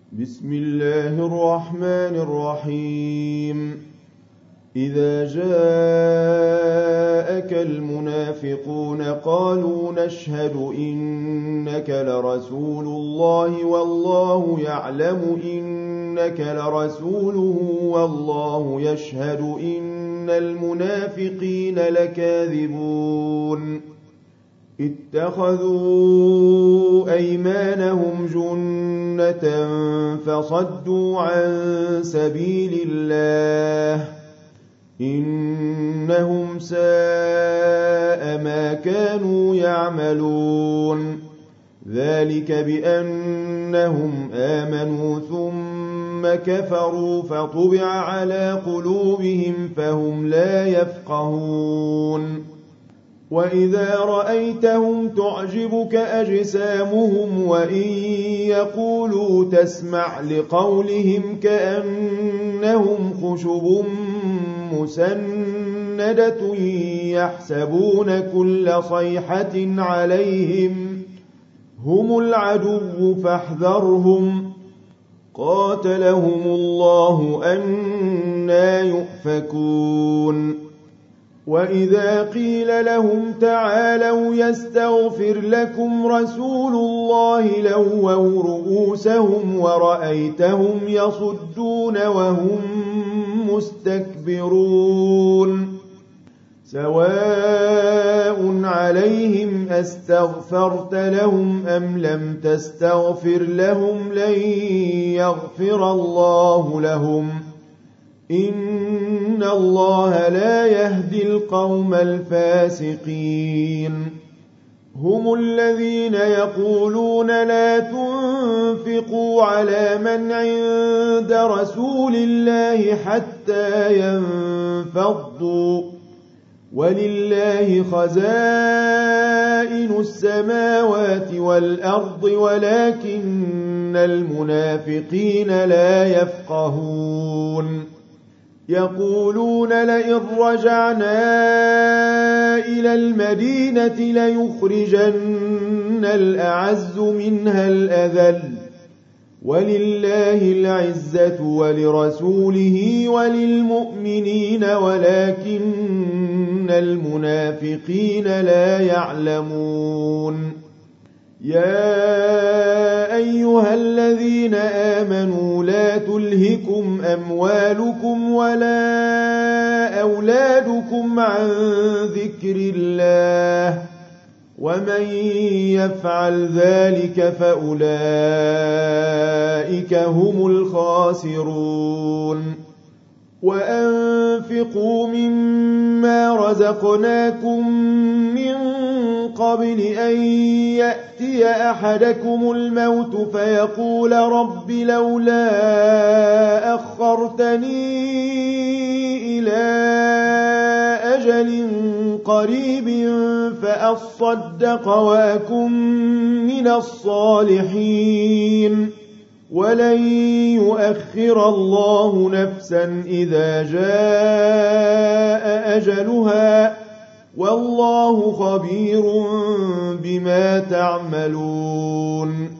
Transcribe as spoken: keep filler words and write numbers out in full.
بسم الله الرحمن الرحيم إذا جاءك المنافقون قالوا نشهد إنك لرسول الله والله يعلم إنك لرسوله والله يشهد إن المنافقين لكاذبون اتخذوا أيمانهم جنة فصدوا عن سبيل الله إنهم ساء ما كانوا يعملون ذلك بأنهم آمنوا ثم كفروا فطبع على قلوبهم فهم لا يفقهون وإذا رأيتهم تعجبك أجسامهم وإن يقولوا تسمع لقولهم كأنهم خشب مسندة يحسبون كل صيحة عليهم هم العدو فاحذرهم قاتلهم الله أنى يؤفكون وإذا قيل لهم تعالوا يستغفر لكم رسول الله لووا رؤوسهم ورأيتهم يصدون وهم مستكبرون سواء عليهم أستغفرت لهم أم لم تستغفر لهم لن يغفر الله لهم إن الله لا يهدي القوم الفاسقين هم الذين يقولون لا تنفقوا على من عند رسول الله حتى ينفضوا ولله خزائن السماوات والأرض ولكن المنافقين لا يفقهون يقولون لئن رجعنا إلى المدينة ليخرجن الأعز منها الأذل ولله العزة ولرسوله وللمؤمنين ولكن المنافقين لا يعلمون يا أيها الذين آمنوا لا تلهكم أموالكم ولا أولادكم عن ذكر الله ومن يفعل ذلك فأولئك هم الخاسرون وأنفقوا مما رزقناكم من قبل أن يأتي أحدكم الموت فيقول رب لولا أخرتني إلى أجل قريب فأصدق وأكن من الصالحين ولن يؤخر الله نفسا إذا جاء أجلها والله خبير بما تعملون